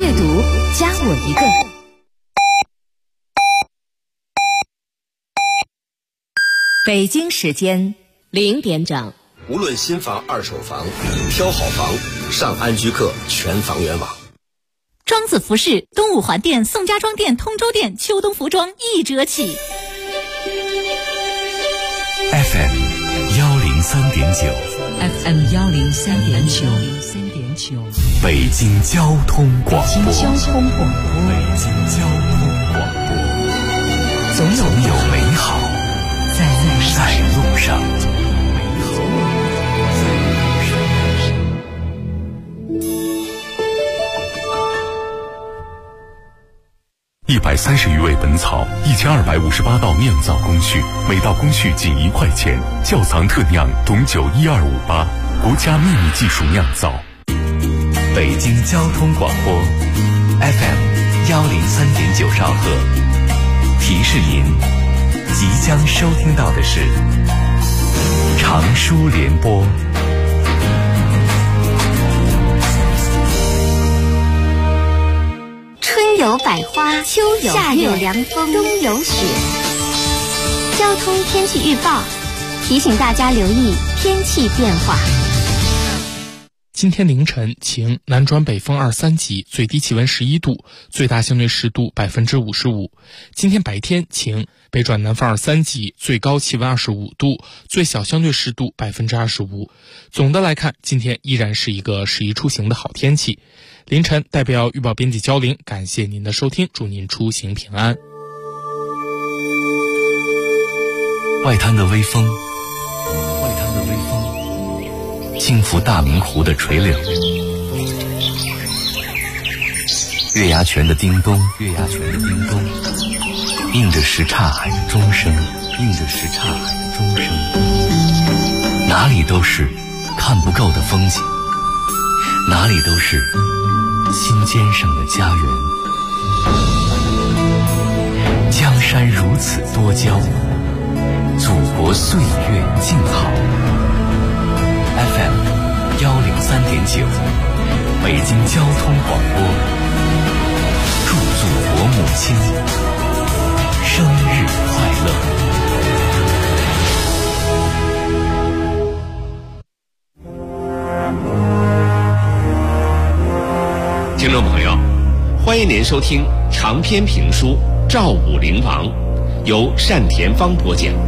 阅读，加我一个。北京时间0点整。 无论新房、二手房，挑好房，上安居客全房源网。 庄子服饰东五环店、宋家庄店、通州店秋冬服装1折起。 FM 103.9 FM 103.9 北京交通广播。 北京交通广播。 北京交通广播。 总有美好在路上。130余味本草，1258道酿造工序，每道工序仅1块钱。窖藏特酿董酒1258，国家秘密技术酿造。北京交通广播 FM 103.9兆赫。提示您，即将收听到的是长舒联播。 春有百花，秋有夏有凉风，冬有雪。交通天气预报提醒大家留意天气变化。 今天凌晨晴，南转北风2、3级，最低气温11度，最大相对湿度55%。今天白天晴，北转南风2、3级，最高气温25度，最小相对湿度25%。总的来看，今天依然是一个适宜出行的好天气。凌晨代表预报编辑焦玲，感谢您的收听，祝您出行平安。 外滩的微风轻拂大明湖的垂柳，月牙泉的叮咚，映着什刹海的钟声，哪里都是看不够的风景，哪里都是心尖上的家园。江山如此多娇，祖国岁月静好。FM 103.9，北京交通广播，祝祖国母亲生日快乐。 听众朋友，欢迎您收听长篇评书《赵武灵王》，由单田芳播讲。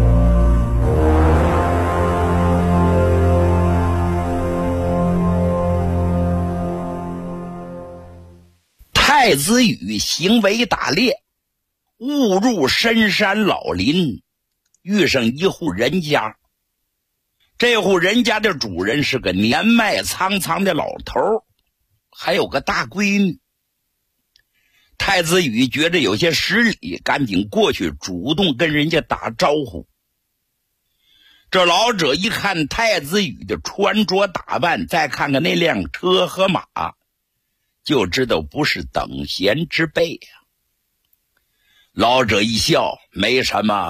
太子羽行为打猎，误入深山老林，遇上一户人家。这户人家的主人是个年迈苍苍的老头，还有个大闺女。太子羽觉得有些失礼，赶紧过去主动跟人家打招呼。这老者一看太子羽的穿着打扮，再看看那辆车和马，就知道不是等闲之辈呀。老者一笑，没什么。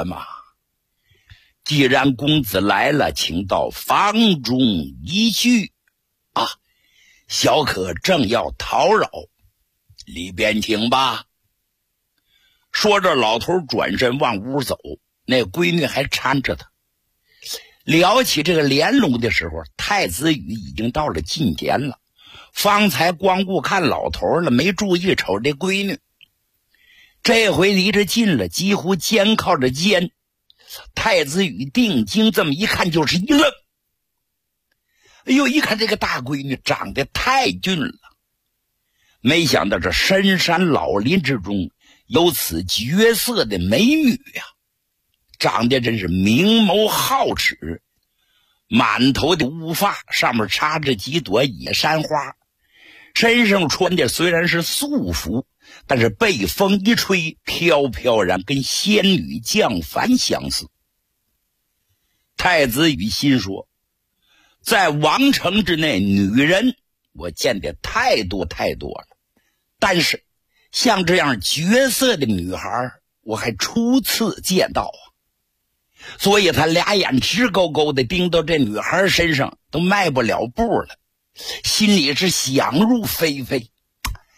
既然公子来了，请到房中一叙啊，小可正要叨扰，里边请吧。说着，老头转身往屋走，那闺女还搀着他。聊起这个连龙的时候，太子羽已经到了近前了。方才光顾看老头了，没注意瞅这闺女。这回离着近了，几乎肩靠着肩。太子羽定睛这么一看，就是一愣。哎呦，一看这个大闺女长得太俊了，没想到这深山老林之中有此绝色的美女呀，长得真是明眸皓齿，满头的乌发，上面插着几朵野山花，身上穿的虽然是素服，但是被风一吹，飘飘然，跟仙女降凡相似。太子羽心说，在王城之内，女人我见得太多了，但是像这样绝色的女孩，我还初次见到啊。所以他俩眼直勾勾的盯到这女孩身上，都迈不了步了，心里是想入非非。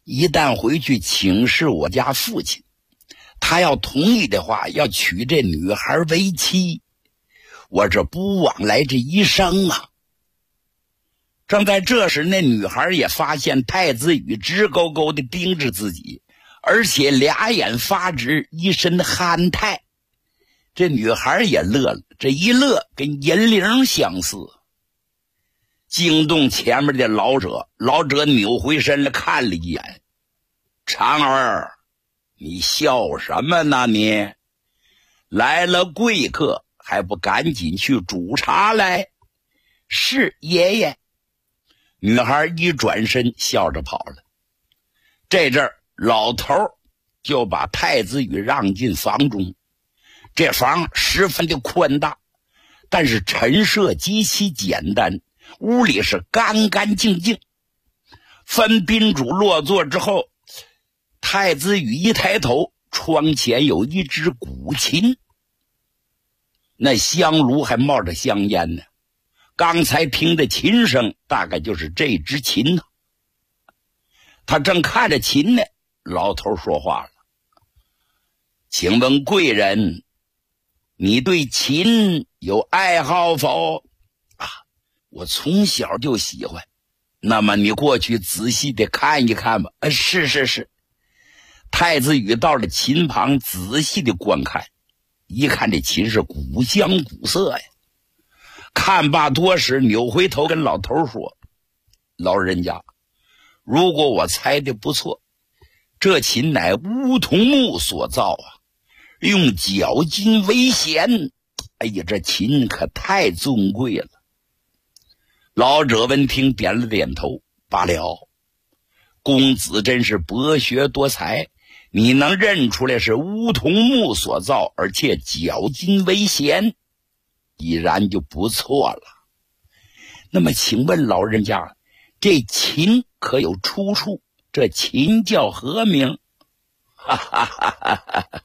一旦回去请示我家父亲，他要同意的话，要娶这女孩为妻，我这不枉来这一生啊。正在这时，那女孩也发现太子羽直勾勾地盯着自己，而且俩眼发直，一身憨态。这女孩也乐了，这一乐跟银铃相似，惊动前面的老者。老者扭回身来看了一眼，长儿，你笑什么呢？你来了贵客，还不赶紧去煮茶来？是爷爷。女孩一转身笑着跑了。这阵儿老头就把太子羽让进房中。这房十分的宽大，但是陈设极其简单，屋里是干干净净。分宾主落座之后，太子羽一抬头，窗前有一只古琴，那香炉还冒着香烟呢。刚才听的琴声大概就是这只琴呢。他正看着琴呢，老头说话了：请问贵人，你对琴有爱好否？啊，我从小就喜欢。那么你过去仔细的看一看吧。是。太子羽到了琴旁，仔细的观看，一看这琴是古香古色呀。看罢多时，扭回头跟老头说：老人家，如果我猜的不错，这琴乃梧桐木所造啊，用角金为弦。哎呀，这琴可太尊贵了。老者闻听点了点头，罢了，公子真是博学多才，你能认出来是梧桐木所造，而且角金为弦，已然就不错了。那么请问老人家，这琴可有出处？这琴叫何名？哈哈哈哈哈！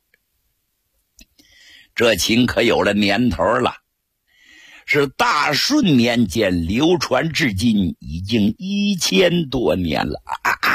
这琴可有了年头了，是大顺年间流传至今，已经1000多年了。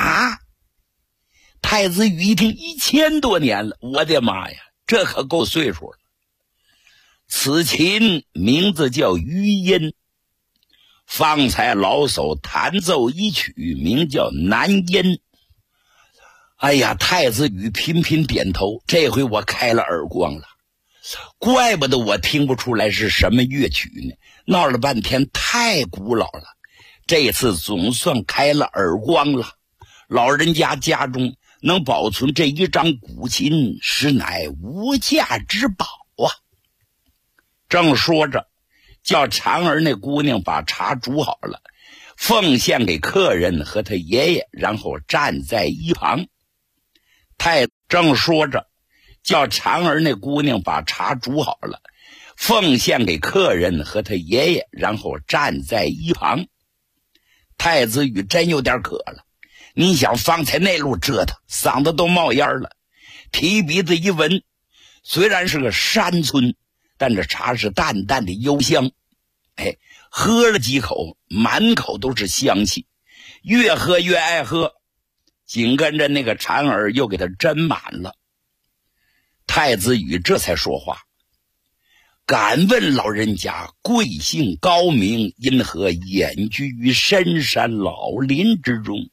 太子羽一听1000多年了，我的妈呀，这可够岁数了。此琴名字叫余音，方才老叟弹奏一曲，名叫南音。哎呀，太子羽频频点头，这回我开了耳光了。怪不得我听不出来是什么乐曲呢，闹了半天太古老了。这次总算开了耳光了。老人家家中能保存这一张古琴，实乃无价之宝啊。正说着，叫长儿那姑娘把茶煮好了，奉献给客人和他爷爷，然后站在一旁。正说着，叫长儿那姑娘把茶煮好了，奉献给客人和他爷爷，然后站在一旁。太子羽真有点渴了，你想方才那路折腾，嗓子都冒烟了，提鼻子一闻，虽然是个山村，但这茶是淡淡的幽香。喝了几口，满口都是香气，越喝越爱喝，紧跟着那个蝉儿又给他斟满了。太子羽这才说话：敢问老人家贵姓高明，因何隐居于深山老林之中？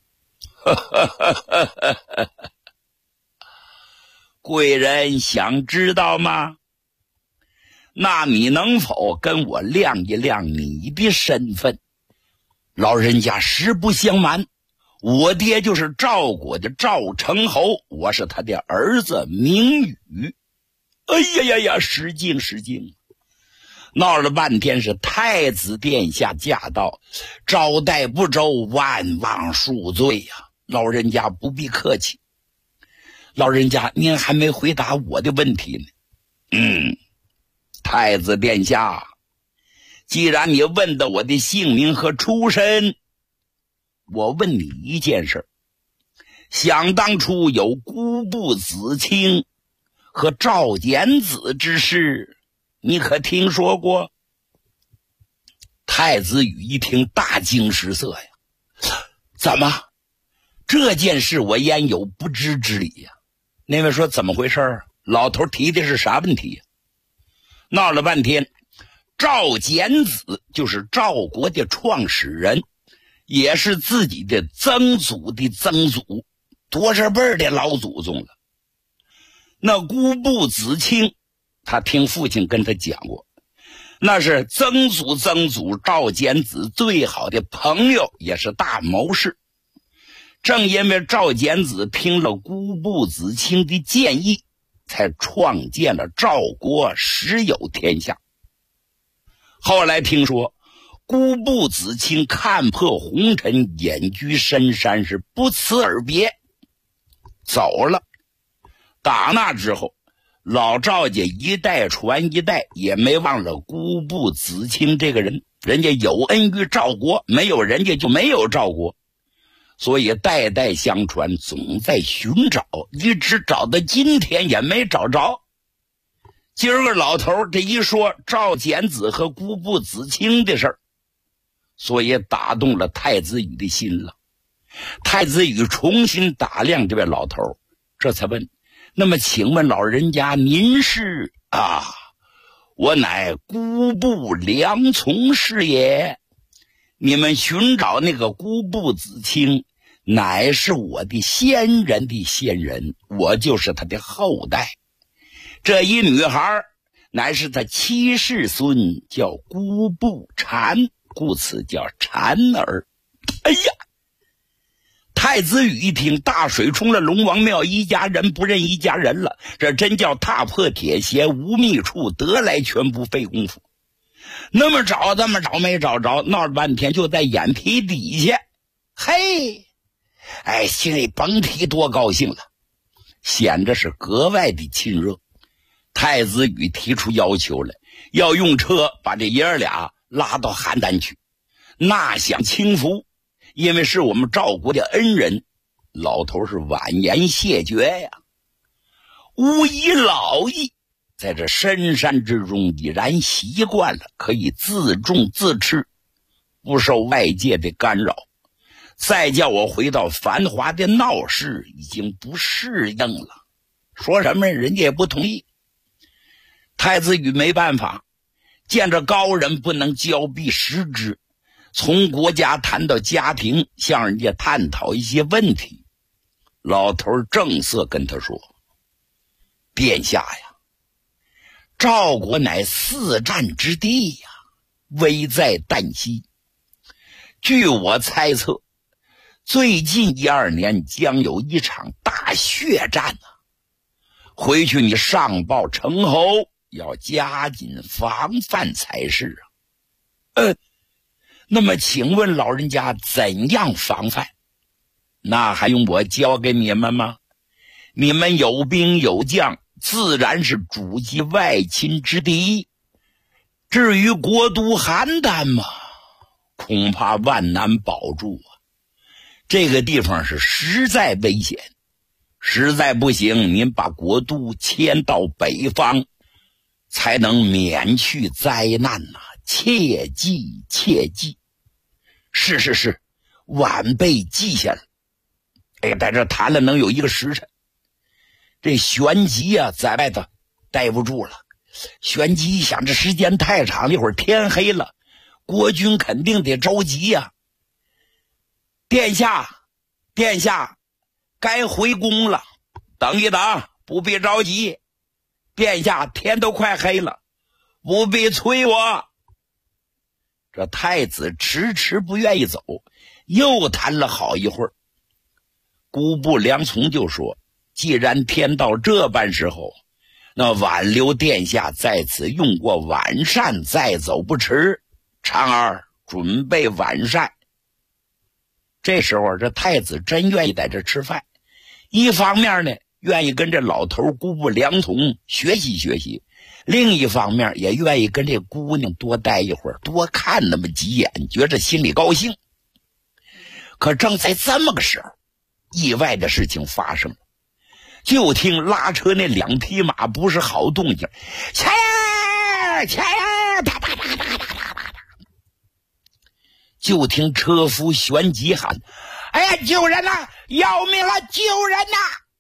贵人想知道吗？那你能否跟我亮一亮你的身份？老人家实不相瞒，我爹就是赵国的赵成侯，我是他的儿子明宇。哎呀，失敬。闹了半天是太子殿下驾到，招待不周，万望恕罪呀。老人家不必客气。老人家您还没回答我的问题呢。太子殿下，既然你问到我的姓名和出身，我问你一件事。想当初有孤布子卿和赵简子之事，你可听说过？太子羽一听大惊失色呀，怎么这件事我焉有不知之理呀？那位说怎么回事？老头提的是啥问题呀？闹了半天，赵简子就是赵国的创始人，也是自己的曾祖的曾祖，多少辈的老祖宗了。那姑布子清，他听父亲跟他讲过，那是曾祖赵简子最好的朋友，也是大谋士。正因为赵简子听了姑布子清的建议，才创建了赵国，实有天下。后来听说姑布子清看破红尘，隐居深山，是不辞而别走了。打那之后，老赵家一代传一代，也没忘了姑布子清这个人。人家有恩于赵国，没有人家就没有赵国，所以代代相传，总在寻找，一直找到今天也没找着。今儿个老头这一说赵简子和姑布子清的事儿，所以打动了太子羽的心了。太子羽重新打量这位老头，这才问：那么请问老人家您是？我乃姑布良从是也。你们寻找那个姑布子清，乃是我的先人的先人，我就是他的后代。这一女孩乃是他七世孙，叫姑布蝉，故此叫蝉儿。哎呀！太子羽一听，大水冲了龙王庙，一家人不认一家人了，这真叫踏破铁鞋无觅处，得来全不费功夫。那么找没找着，闹了半天就在眼皮底下。嘿，心里甭提多高兴了，显着是格外的亲热。太子羽提出要求来，要用车把这爷儿俩拉到邯郸去，纳享清福，因为是我们赵国的恩人。老头是婉言谢绝呀。无以老矣，在这深山之中已然习惯了，可以自种自吃，不受外界的干扰。再叫我回到繁华的闹市，已经不适应了。说什么人家也不同意。太子羽没办法，见着高人不能交臂失之，从国家谈到家庭，向人家探讨一些问题。老头正色跟他说：殿下呀，赵国乃四战之地呀，危在旦夕。据我猜测，最近1-2年将有一场大血战啊！回去你上报成侯，要加紧防范才是啊。那么请问老人家怎样防范？那还用我教给你们吗？你们有兵有将，自然是主击外侵之敌。至于国都邯郸嘛，恐怕万难保住啊。这个地方是实在危险，实在不行，您把国都迁到北方，才能免去灾难呐。切记切记。是，晚辈记下了。在这谈了能有1个时辰。这旋即啊，在外头待不住了。旋即一想，这时间太长，一会儿天黑了，国君肯定得着急呀。殿下，该回宫了。等一等，不必着急。殿下，天都快黑了，不必催我。这太子迟迟不愿意走，又谈了好一会儿。姑布良从就说：既然天到这般时候，那挽留殿下在此用过晚膳，再走不迟。婵儿，准备晚膳。这时候这太子真愿意在这吃饭，一方面呢愿意跟这老头姑布良从学习学习，另一方面也愿意跟这姑娘多待一会儿，多看那么几眼，觉着心里高兴。可正在这么个时候，意外的事情发生了。就听拉车那2匹马不是好动静，前啪啪啪啪啪啪啪，就听车夫旋即喊：哎呀，救人呐， 要命了，救人呐！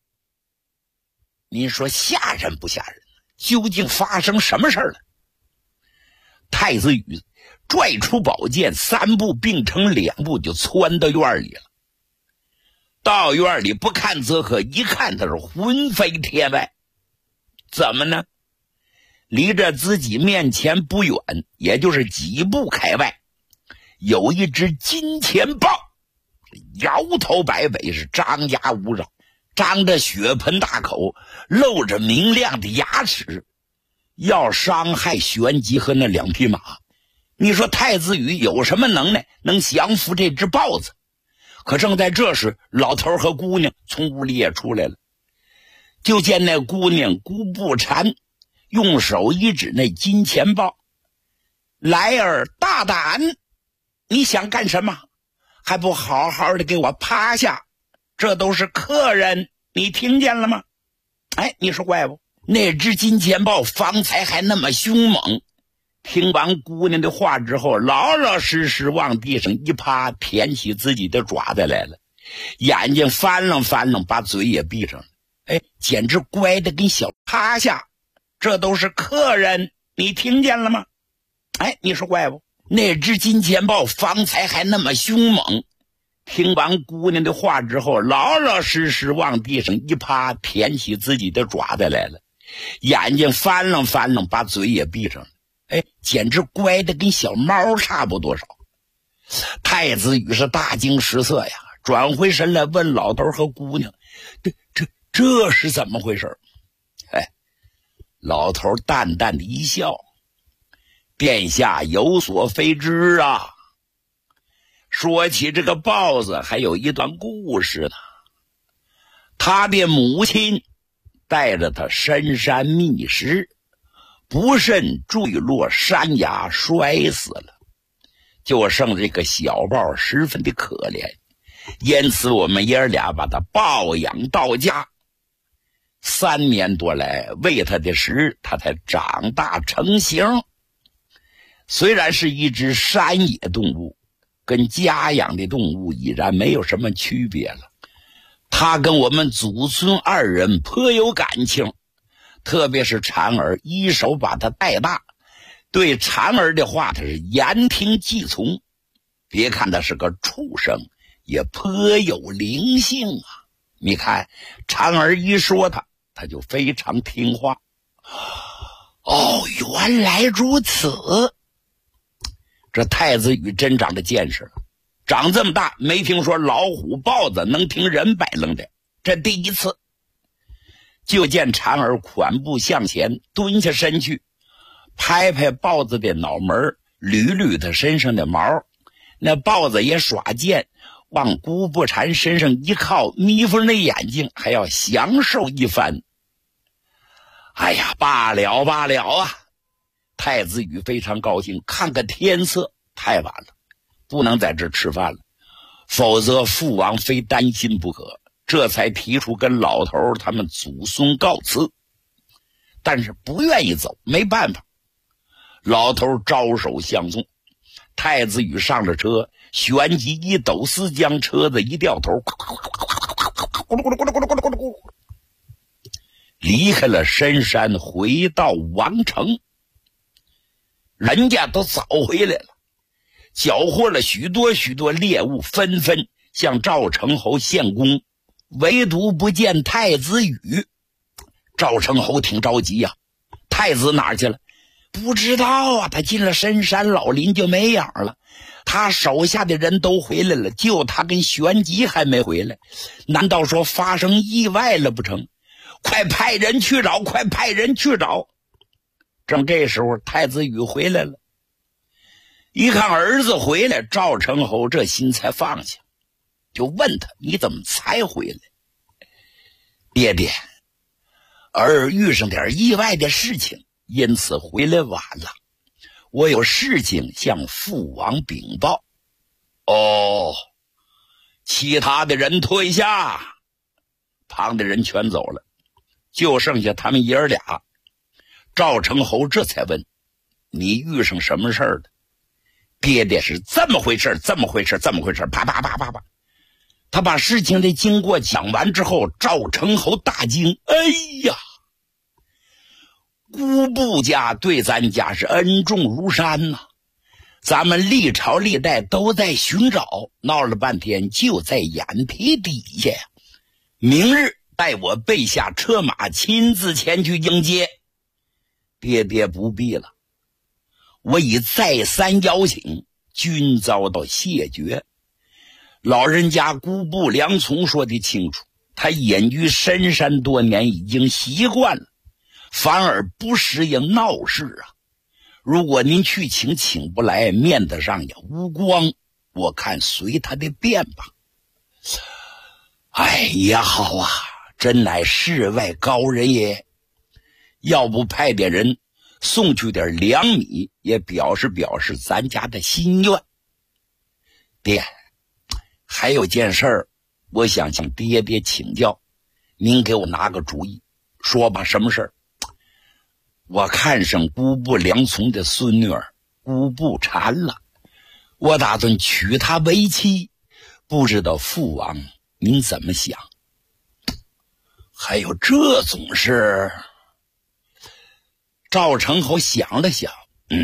您说吓人不吓人？究竟发生什么事儿了？太子羽拽出宝剑，3步并成2步就窜到院里了。到院里不看则可，一看他是魂飞天外。怎么呢？离着自己面前不远，也就是几步开外，有一只金钱豹，摇头摆尾，是张牙舞爪，张着血盆大口，露着明亮的牙齿，要伤害玄吉和那2匹马。你说太子羽有什么能耐能降服这只豹子？可正在这时，老头和姑娘从屋里也出来了。就见那姑娘姑不馋用手一指那金钱豹：“来儿大胆，你想干什么？还不好好的给我趴下！这都是客人，你听见了吗？”哎，你说怪不？那只金钱豹方才还那么凶猛，听完姑娘的话之后，老老实实往地上一趴，舔起自己的爪子来了，眼睛翻楞翻楞，把嘴也闭上了。哎，简直乖的跟小趴下！这都是客人，你听见了吗？哎，你说怪不？那只金钱豹方才还那么凶猛，听完姑娘的话之后，老老实实往地上一趴，舔起自己的爪子来了，眼睛翻楞翻楞，把嘴也闭上了。哎，简直乖的跟小猫差不多少。太子羽是大惊失色呀，转回神来问老头和姑娘：“这是怎么回事？”哎，老头淡淡的一笑：“殿下有所非知啊。说起这个豹子，还有一段故事呢。他的母亲带着他深山觅食，不慎坠落山崖，摔死了，就剩这个小豹十分的可怜，因此我们爷俩把他抱养到家。3年多来喂他的食，他才长大成形。虽然是一只山野动物，跟家养的动物已然没有什么区别了。他跟我们祖孙2人颇有感情，特别是婵儿一手把他带大，对婵儿的话他是言听计从。别看他是个畜生，也颇有灵性啊。你看婵儿一说他就非常听话。哦，原来如此。这太子羽真长着见识了，长这么大没听说老虎豹子能听人摆楞的，这第一次。就见婵儿款步向前，蹲下身去，拍拍豹子的脑门，捋捋他身上的毛。那豹子也耍贱，往姑不馋身上一靠，眯缝那眼睛，还要享受一番。哎呀，罢了罢了啊！太子羽非常高兴，看个天色太晚了，不能在这吃饭了，否则父王非担心不可，这才提出跟老头他们祖孙告辞。但是不愿意走，没办法，老头招手相送。太子羽上了车，旋即一抖丝将车子一掉头，离开了深山，回到王城。人家都早回来了，缴获了许多猎物，纷纷向赵成侯献功，唯独不见太子羽。赵成侯挺着急呀，太子哪儿去了？不知道啊，他进了深山老林就没影了。他手下的人都回来了，就他跟玄吉还没回来，难道说发生意外了不成？快派人去找，快派人去找！正这时候，太子羽回来了，一看儿子回来，赵成侯这心才放下，就问他：“你怎么才回来？”爹爹，儿遇上点意外的事情，因此回来晚了。我有事情向父王禀报。哦，其他的人退下，旁的人全走了，就剩下他们爷儿俩。赵成侯这才问：“你遇上什么事儿了？”爹爹是这么回事，这么回事，这么回事，啪啪啪啪啪。 他把事情的经过讲完之后，赵成侯大惊：哎呀，姑布家对咱家是恩重如山呐，咱们历朝历代都在寻找，闹了半天就在眼皮底下呀。明日带我备下车马，亲自前去迎接。爹爹不必了，我已再三邀请，均遭到谢绝。老人家姑布良从说得清楚，他隐居深山多年，已经习惯了，反而不适应闹市啊。如果您去请不来，面子上也无光，我看随他的便吧。哎呀，好啊，真乃世外高人也。要不派点人送去点粮米，也表示咱家的心愿。爹，还有件事儿，我想向爹爹请教，您给我拿个主意。说吧，什么事儿？我看上姑布良从的孙女儿姑布禅了，我打算娶她为妻，不知道父王您怎么想？还有这种事？赵成侯想了想，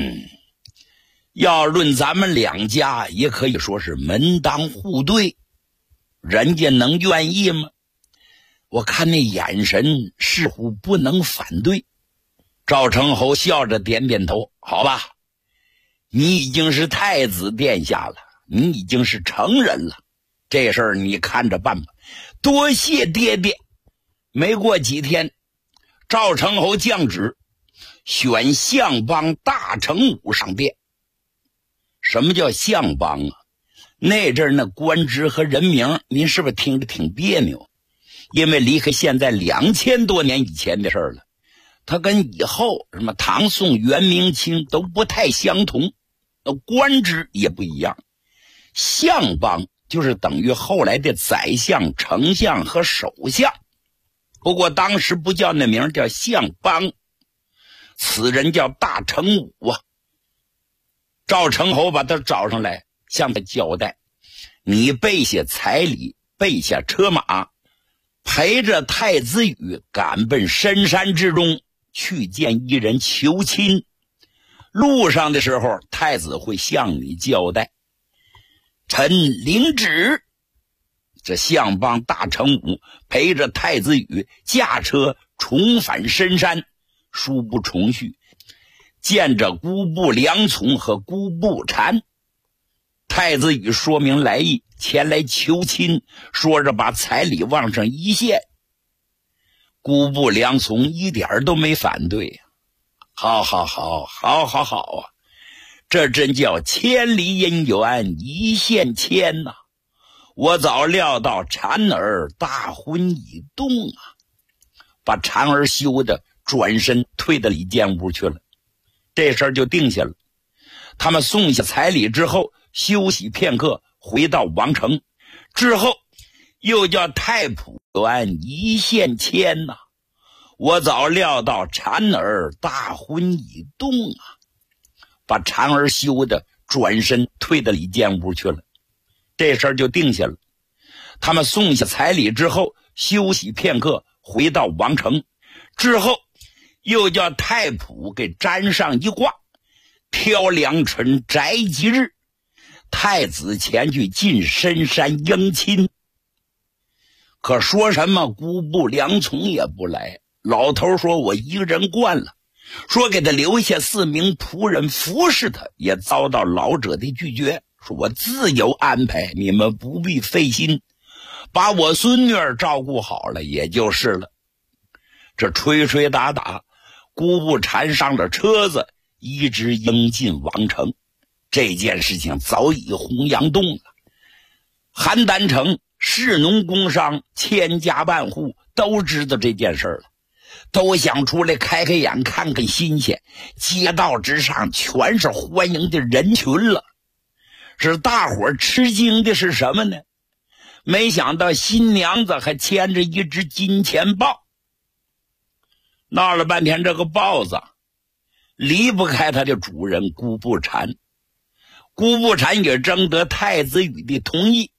要论咱们两家，也可以说是门当户对，人家能愿意吗？我看那眼神似乎不能反对。赵成侯笑着点点头，好吧，你已经是太子殿下了，你已经是成人了，这事儿你看着办吧。多谢爹爹。没过几天，赵成侯降旨选相邦大成武上殿。什么叫相邦啊？那阵儿那官职和人名，您是不是听着挺别扭？因为离开现在2000多年以前的事儿了，它跟以后什么唐宋元明清都不太相同，官职也不一样。相邦就是等于后来的宰相、丞相和首相，不过当时不叫那名，叫相邦。此人叫大成武啊。赵成侯把他找上来，向他交代，你备下彩礼，备下车马，陪着太子羽赶奔深山之中，去见一人求亲。路上的时候，太子会向你交代。臣领旨。这相邦大成武陪着太子羽驾车重返深山，书不重叙，见着姑布良从和姑布禅。太子羽说明来意，前来求亲，说着把彩礼往上一献。姑布良从一点都没反对呀，好啊，这真叫千里姻缘一线牵呐。我早料到婵儿大婚已动啊，把婵儿羞的转身退到里间屋去了。这事儿就定下了。他们送下彩礼之后，休息片刻，回到王城。之后又叫太仆园一线牵呐。我早料到婵儿大婚已动啊，把婵儿羞的转身退到里间屋去了。这事儿就定下了。他们送下彩礼之后，休息片刻，回到王城。之后又叫太仆给占上一卦，挑良辰宅吉日，太子前去进深山迎亲。可说什么姑布良从也不来，老头说我一个人惯了，说给他留下4名仆人服侍他，也遭到老者的拒绝，说我自有安排，你们不必费心，把我孙女儿照顾好了也就是了。这吹吹打打，姑布缠上了车子，一直迎进王城。这件事情早已洪阳动了，邯郸城士农工商千家万户都知道这件事了，都想出来开开眼，看看新鲜。街道之上全是欢迎的人群了。是大伙儿吃惊的是什么呢？没想到新娘子还牵着一只金钱豹。闹了半天，这个豹子离不开它的主人姑布禅。姑布禅也征得太子羽的同意，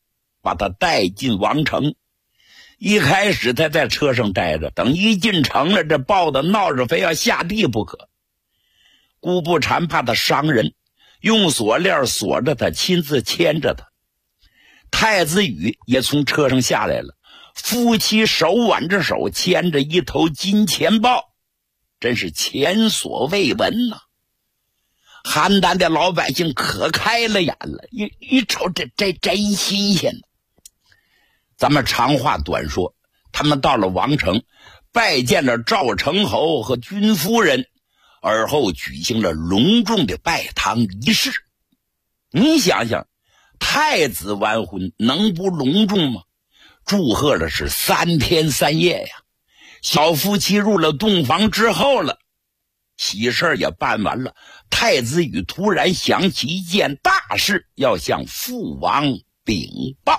把他带进王城。一开始他在车上待着，等一进城了，这豹子闹着非要下地不可。顾不禅怕他伤人，用锁链锁着他，亲自牵着他。太子羽也从车上下来了，夫妻手挽着手，牵着一头金钱豹，真是前所未闻呐！邯郸的老百姓可开了眼了，一瞅这真新鲜呢。咱们长话短说，他们到了王城，拜见了赵成侯和君夫人，而后举行了隆重的拜堂仪式。你想想，太子完婚能不隆重吗？祝贺的是3天3夜呀。小夫妻入了洞房之后了，喜事也办完了，太子羽突然想起一件大事，要向父王禀报。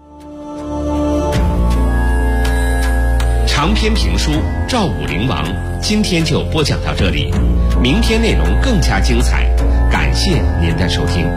长篇评书《赵武灵王》今天就播讲到这里，明天内容更加精彩，感谢您的收听。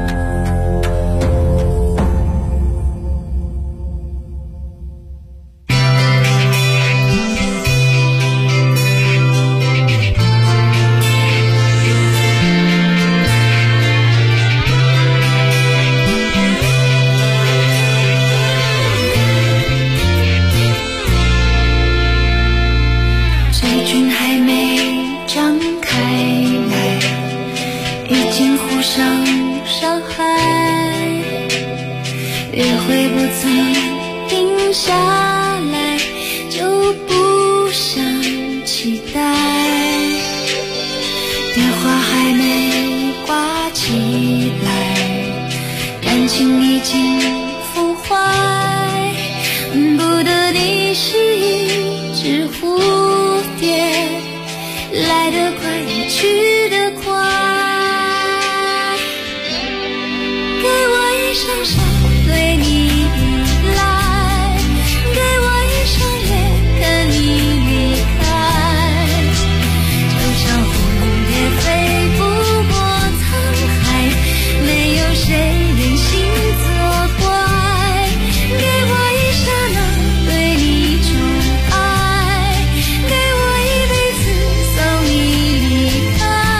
给我一辈子送你离开。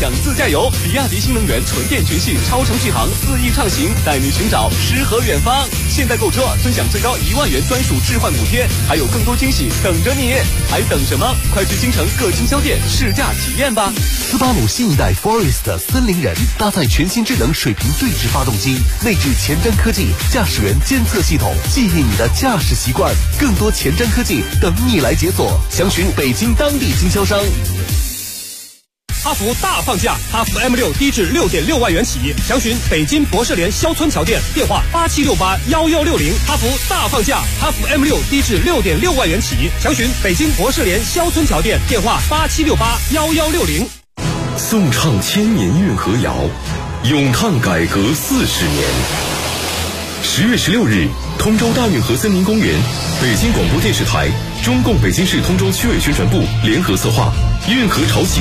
享自驾游，比亚迪新能源纯电全系超长续航4翼畅行，带你寻找诗和远方。现在购车尊享最高1万元专属置换补贴，还有更多惊喜等着你，还等什么？快去京城各经销店试驾体验吧。 斯巴鲁新一代 Forest 森林人搭载全新智能水平对置发动机，内置前瞻科技驾驶员监测系统，记忆你的驾驶习惯，更多前瞻科技等你来解锁。详询北京当地经销商。 哈弗大放价，哈弗 M6 低至 6.6 万元起，详询北京博士联肖村桥店，电话87681160。哈弗大放价，哈弗 M6 低至 6.6 万元起，详询北京博士联肖村桥店，电话87681160。 颂唱千年运河谣，咏叹改革40年。10月16日，通州大运河森林公园，北京广播电视台、中共北京市通州区委宣传部联合策划，运河潮起